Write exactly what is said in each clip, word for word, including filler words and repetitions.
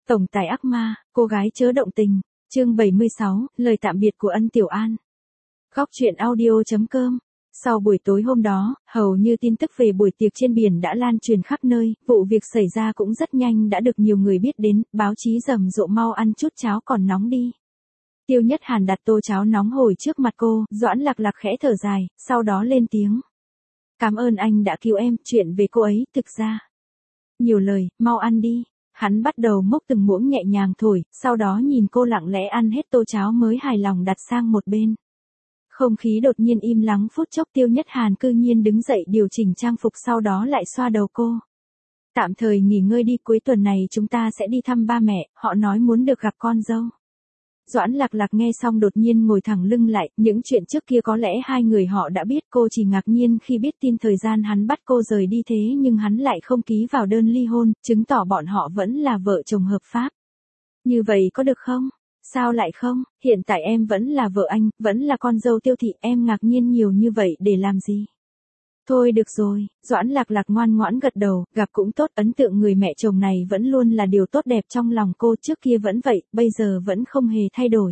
Tổng tài ác ma, cô gái chớ động tình. Chương bảy mươi sáu, lời tạm biệt của Ân Tiểu An. Góc truyện audio.com. Sau buổi tối hôm đó, hầu như tin tức về buổi tiệc trên biển đã lan truyền khắp nơi, vụ việc xảy ra cũng rất nhanh đã được nhiều người biết đến, báo chí rầm rộ mau ăn chút cháo còn nóng đi. Tiêu Nhất Hàn đặt tô cháo nóng hổi trước mặt cô, Doãn Lạc Lạc khẽ thở dài, sau đó lên tiếng. Cảm ơn anh đã cứu em, chuyện về cô ấy, thực ra. Nhiều lời, mau ăn đi. Hắn bắt đầu múc từng muỗng nhẹ nhàng thổi, sau đó nhìn cô lặng lẽ ăn hết tô cháo mới hài lòng đặt sang một bên. Không khí đột nhiên im lắng phút chốc. Tiêu Nhất Hàn cư nhiên đứng dậy điều chỉnh trang phục, sau đó lại xoa đầu cô. Tạm thời nghỉ ngơi đi, cuối tuần này chúng ta sẽ đi thăm ba mẹ, họ nói muốn được gặp con dâu. Doãn Lạc Lạc nghe xong đột nhiên ngồi thẳng lưng lại, những chuyện trước kia có lẽ hai người họ đã biết, cô chỉ ngạc nhiên khi biết tin thời gian hắn bắt cô rời đi thế nhưng hắn lại không ký vào đơn ly hôn, chứng tỏ bọn họ vẫn là vợ chồng hợp pháp. Như vậy có được không? Sao lại không? Hiện tại em vẫn là vợ anh, vẫn là con dâu Tiêu thị, em ngạc nhiên nhiều như vậy để làm gì? Thôi được rồi, Doãn Lạc Lạc ngoan ngoãn gật đầu, gặp cũng tốt, ấn tượng người mẹ chồng này vẫn luôn là điều tốt đẹp trong lòng cô, trước kia vẫn vậy, bây giờ vẫn không hề thay đổi.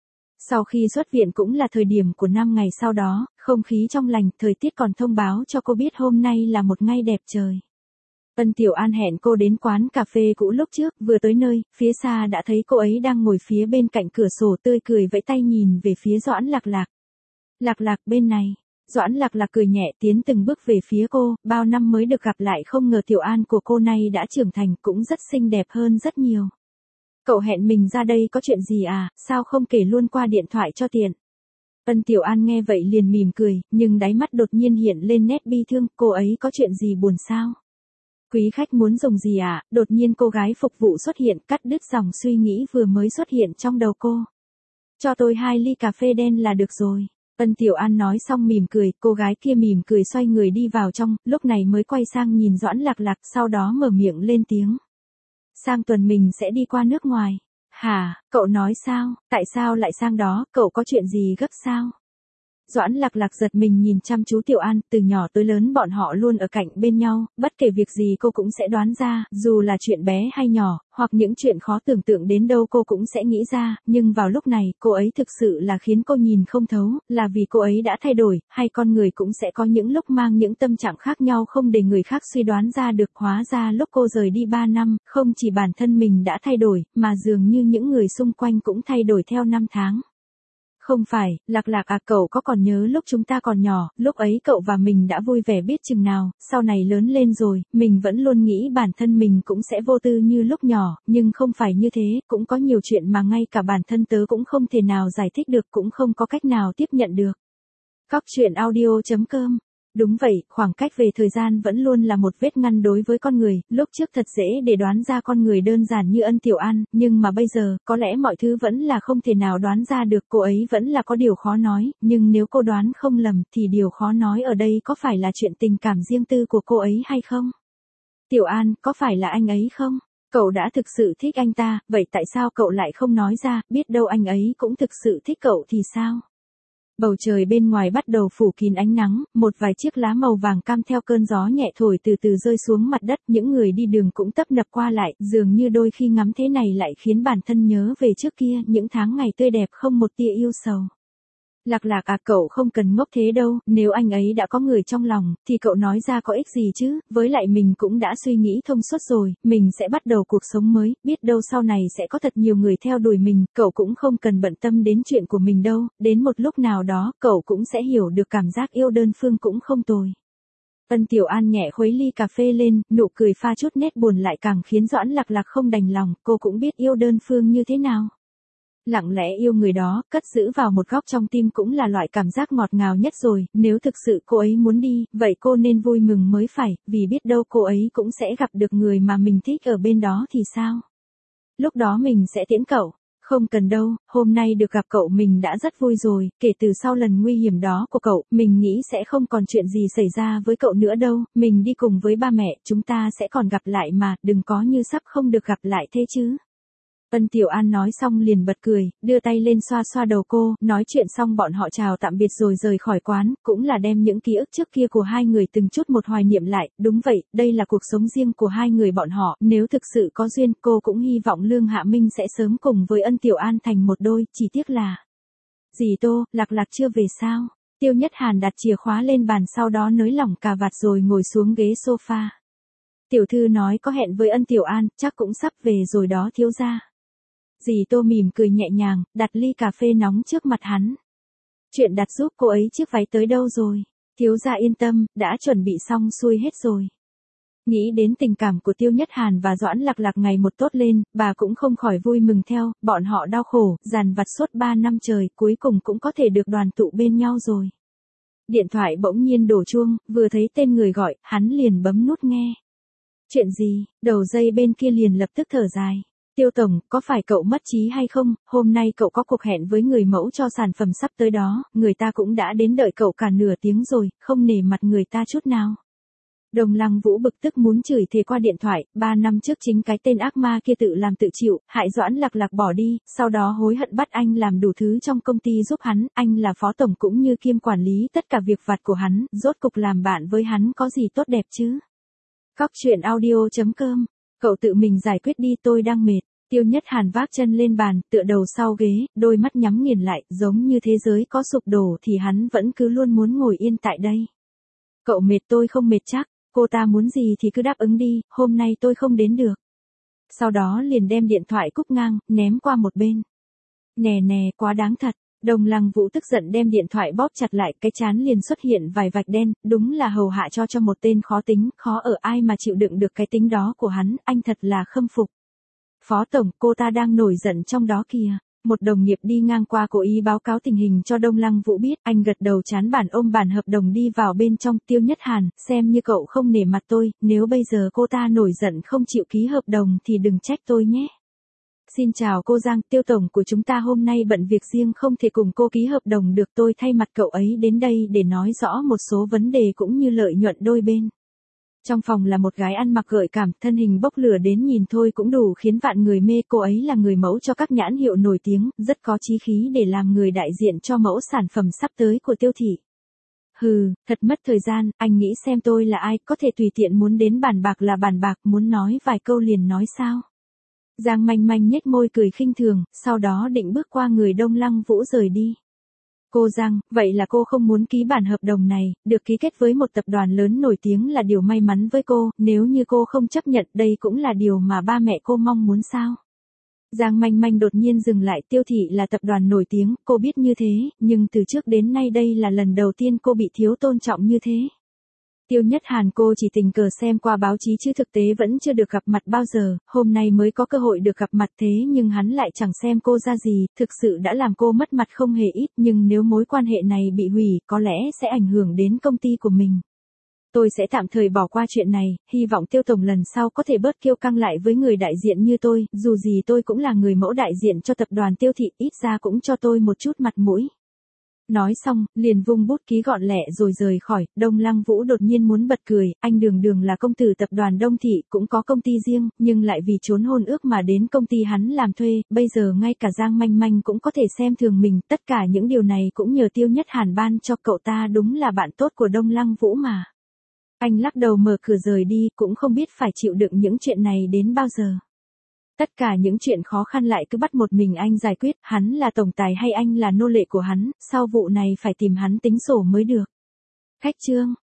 Sau khi xuất viện cũng là thời điểm của năm ngày sau đó, không khí trong lành, thời tiết còn thông báo cho cô biết hôm nay là một ngày đẹp trời. Ân Tiểu An hẹn cô đến quán cà phê cũ lúc trước, vừa tới nơi, phía xa đã thấy cô ấy đang ngồi phía bên cạnh cửa sổ tươi cười vẫy tay nhìn về phía Doãn Lạc Lạc. Lạc Lạc bên này. Doãn Lạc Lạc cười nhẹ tiến từng bước về phía cô, bao năm mới được gặp lại không ngờ Tiểu An của cô nay đã trưởng thành cũng rất xinh đẹp hơn rất nhiều. Cậu hẹn mình ra đây có chuyện gì à, sao không kể luôn qua điện thoại cho tiện. Ân Tiểu An nghe vậy liền mỉm cười, nhưng đáy mắt đột nhiên hiện lên nét bi thương, cô ấy có chuyện gì buồn sao? Quý khách muốn dùng gì à, đột nhiên cô gái phục vụ xuất hiện cắt đứt dòng suy nghĩ vừa mới xuất hiện trong đầu cô. Cho tôi hai ly cà phê đen là được rồi. Ân Tiểu An nói xong mỉm cười, cô gái kia mỉm cười xoay người đi vào trong, lúc này mới quay sang nhìn Doãn Lạc Lạc, sau đó mở miệng lên tiếng. Sang tuần mình sẽ đi qua nước ngoài. Hả, cậu nói sao, tại sao lại sang đó, cậu có chuyện gì gấp sao? Doãn Lạc Lạc giật mình nhìn chăm chú Tiểu An, từ nhỏ tới lớn bọn họ luôn ở cạnh bên nhau, bất kể việc gì cô cũng sẽ đoán ra, dù là chuyện bé hay nhỏ, hoặc những chuyện khó tưởng tượng đến đâu cô cũng sẽ nghĩ ra, nhưng vào lúc này, cô ấy thực sự là khiến cô nhìn không thấu, là vì cô ấy đã thay đổi, hay con người cũng sẽ có những lúc mang những tâm trạng khác nhau không để người khác suy đoán ra được, hóa ra lúc cô rời đi ba năm, không chỉ bản thân mình đã thay đổi, mà dường như những người xung quanh cũng thay đổi theo năm tháng. Không phải, Lạc Lạc à, cậu có còn nhớ lúc chúng ta còn nhỏ, lúc ấy cậu và mình đã vui vẻ biết chừng nào, sau này lớn lên rồi, mình vẫn luôn nghĩ bản thân mình cũng sẽ vô tư như lúc nhỏ, nhưng không phải như thế, cũng có nhiều chuyện mà ngay cả bản thân tớ cũng không thể nào giải thích được, cũng không có cách nào tiếp nhận được. Góc truyện audio.com. Đúng vậy, khoảng cách về thời gian vẫn luôn là một vết ngăn đối với con người, lúc trước thật dễ để đoán ra con người đơn giản như Ân Tiểu An, nhưng mà bây giờ, có lẽ mọi thứ vẫn là không thể nào đoán ra được, cô ấy vẫn là có điều khó nói, nhưng nếu cô đoán không lầm, thì điều khó nói ở đây có phải là chuyện tình cảm riêng tư của cô ấy hay không? Tiểu An, có phải là anh ấy không? Cậu đã thực sự thích anh ta, vậy tại sao cậu lại không nói ra, biết đâu anh ấy cũng thực sự thích cậu thì sao? Bầu trời bên ngoài bắt đầu phủ kín ánh nắng, một vài chiếc lá màu vàng cam theo cơn gió nhẹ thổi từ từ rơi xuống mặt đất, những người đi đường cũng tấp nập qua lại, dường như đôi khi ngắm thế này lại khiến bản thân nhớ về trước kia, những tháng ngày tươi đẹp không một tia yêu sầu. Lạc Lạc à, cậu không cần ngốc thế đâu, nếu anh ấy đã có người trong lòng, thì cậu nói ra có ích gì chứ, với lại mình cũng đã suy nghĩ thông suốt rồi, mình sẽ bắt đầu cuộc sống mới, biết đâu sau này sẽ có thật nhiều người theo đuổi mình, cậu cũng không cần bận tâm đến chuyện của mình đâu, đến một lúc nào đó, cậu cũng sẽ hiểu được cảm giác yêu đơn phương cũng không tồi. Ân Tiểu An nhẹ khuấy ly cà phê lên, nụ cười pha chút nét buồn lại càng khiến Doãn Lạc Lạc không đành lòng, cô cũng biết yêu đơn phương như thế nào. Lặng lẽ yêu người đó, cất giữ vào một góc trong tim cũng là loại cảm giác ngọt ngào nhất rồi, nếu thực sự cô ấy muốn đi, vậy cô nên vui mừng mới phải, vì biết đâu cô ấy cũng sẽ gặp được người mà mình thích ở bên đó thì sao? Lúc đó mình sẽ tiễn cậu. Không cần đâu, hôm nay được gặp cậu mình đã rất vui rồi, kể từ sau lần nguy hiểm đó của cậu, mình nghĩ sẽ không còn chuyện gì xảy ra với cậu nữa đâu, mình đi cùng với ba mẹ, chúng ta sẽ còn gặp lại mà, đừng có như sắp không được gặp lại thế chứ. Ân Tiểu An nói xong liền bật cười, đưa tay lên xoa xoa đầu cô, nói chuyện xong bọn họ chào tạm biệt rồi rời khỏi quán, cũng là đem những ký ức trước kia của hai người từng chút một hoài niệm lại, đúng vậy, đây là cuộc sống riêng của hai người bọn họ, nếu thực sự có duyên cô cũng hy vọng Lương Hạ Minh sẽ sớm cùng với Ân Tiểu An thành một đôi, chỉ tiếc là... Dì Tô, Lạc Lạc chưa về sao? Tiêu Nhất Hàn đặt chìa khóa lên bàn sau đó nới lỏng cà vạt rồi ngồi xuống ghế sofa. Tiểu thư nói có hẹn với Ân Tiểu An, chắc cũng sắp về rồi đó thiếu gia. Dì Tô mỉm cười nhẹ nhàng, đặt ly cà phê nóng trước mặt hắn. Chuyện đặt giúp cô ấy chiếc váy tới đâu rồi? Thiếu gia yên tâm, đã chuẩn bị xong xuôi hết rồi. Nghĩ đến tình cảm của Tiêu Nhất Hàn và Doãn Lạc Lạc ngày một tốt lên, bà cũng không khỏi vui mừng theo, bọn họ đau khổ, dằn vặt suốt ba năm trời, cuối cùng cũng có thể được đoàn tụ bên nhau rồi. Điện thoại bỗng nhiên đổ chuông, vừa thấy tên người gọi, hắn liền bấm nút nghe. Chuyện gì? Đầu dây bên kia liền lập tức thở dài. Tiêu Tổng, có phải cậu mất trí hay không? Hôm nay cậu có cuộc hẹn với người mẫu cho sản phẩm sắp tới đó, người ta cũng đã đến đợi cậu cả nửa tiếng rồi, không nể mặt người ta chút nào. Đồng Lăng Vũ bực tức muốn chửi thề qua điện thoại, ba năm trước chính cái tên ác ma kia tự làm tự chịu, hại Doãn Lạc Lạc bỏ đi, sau đó hối hận bắt anh làm đủ thứ trong công ty giúp hắn, anh là phó tổng cũng như kiêm quản lý tất cả việc vặt của hắn, rốt cục làm bạn với hắn có gì tốt đẹp chứ? Cóc truyện audio chấm com, cậu tự mình giải quyết đi, tôi đang mệt. Tiêu Nhất Hàn vác chân lên bàn, tựa đầu sau ghế, đôi mắt nhắm nghiền lại, giống như thế giới có sụp đổ thì hắn vẫn cứ luôn muốn ngồi yên tại đây. Cậu mệt tôi không mệt chắc, cô ta muốn gì thì cứ đáp ứng đi, hôm nay tôi không đến được. Sau đó liền đem điện thoại cúp ngang, ném qua một bên. Nè nè, quá đáng thật. Đồng Lăng Vũ tức giận đem điện thoại bóp chặt lại, cái chán liền xuất hiện vài vạch đen, đúng là hầu hạ cho cho một tên khó tính, khó ở ai mà chịu đựng được cái tính đó của hắn, anh thật là khâm phục. Phó tổng, cô ta đang nổi giận trong đó kìa. Một đồng nghiệp đi ngang qua cố ý báo cáo tình hình cho Đông Lăng Vũ biết, anh gật đầu chán bản ôm bản hợp đồng đi vào bên trong. Tiêu Nhất Hàn, xem như cậu không nể mặt tôi, nếu bây giờ cô ta nổi giận không chịu ký hợp đồng thì đừng trách tôi nhé. Xin chào cô Giang, Tiêu tổng của chúng ta hôm nay bận việc riêng không thể cùng cô ký hợp đồng được, tôi thay mặt cậu ấy đến đây để nói rõ một số vấn đề cũng như lợi nhuận đôi bên. Trong phòng là một gái ăn mặc gợi cảm, thân hình bốc lửa đến nhìn thôi cũng đủ khiến vạn người mê, cô ấy là người mẫu cho các nhãn hiệu nổi tiếng, rất có chí khí để làm người đại diện cho mẫu sản phẩm sắp tới của Tiêu thị. Hừ, thật mất thời gian, anh nghĩ xem tôi là ai, có thể tùy tiện muốn đến bàn bạc là bàn bạc, muốn nói vài câu liền nói sao. Giang Manh Manh nhếch môi cười khinh thường, sau đó định bước qua người Đông Lăng Vũ rời đi. Cô Giang, vậy là cô không muốn ký bản hợp đồng này, được ký kết với một tập đoàn lớn nổi tiếng là điều may mắn với cô, nếu như cô không chấp nhận đây cũng là điều mà ba mẹ cô mong muốn sao? Giang Manh Manh đột nhiên dừng lại, Tiêu thị là tập đoàn nổi tiếng, cô biết như thế, nhưng từ trước đến nay đây là lần đầu tiên cô bị thiếu tôn trọng như thế. Tiêu Nhất Hàn cô chỉ tình cờ xem qua báo chí chứ thực tế vẫn chưa được gặp mặt bao giờ, hôm nay mới có cơ hội được gặp mặt thế nhưng hắn lại chẳng xem cô ra gì, thực sự đã làm cô mất mặt không hề ít, nhưng nếu mối quan hệ này bị hủy có lẽ sẽ ảnh hưởng đến công ty của mình. Tôi sẽ tạm thời bỏ qua chuyện này, hy vọng Tiêu tổng lần sau có thể bớt kiêu căng lại với người đại diện như tôi, dù gì tôi cũng là người mẫu đại diện cho tập đoàn Tiêu thị, ít ra cũng cho tôi một chút mặt mũi. Nói xong, liền vung bút ký gọn lẹ rồi rời khỏi. Đông Lăng Vũ đột nhiên muốn bật cười, anh Đường Đường là công tử tập đoàn Đông thị, cũng có công ty riêng, nhưng lại vì trốn hôn ước mà đến công ty hắn làm thuê, bây giờ ngay cả Giang Manh Manh cũng có thể xem thường mình, tất cả những điều này cũng nhờ Tiêu Nhất Hàn ban cho cậu ta, đúng là bạn tốt của Đông Lăng Vũ mà. Anh lắc đầu mở cửa rời đi, cũng không biết phải chịu đựng những chuyện này đến bao giờ. Tất cả những chuyện khó khăn lại cứ bắt một mình anh giải quyết, hắn là tổng tài hay anh là nô lệ của hắn, sau vụ này phải tìm hắn tính sổ mới được. Khách trương,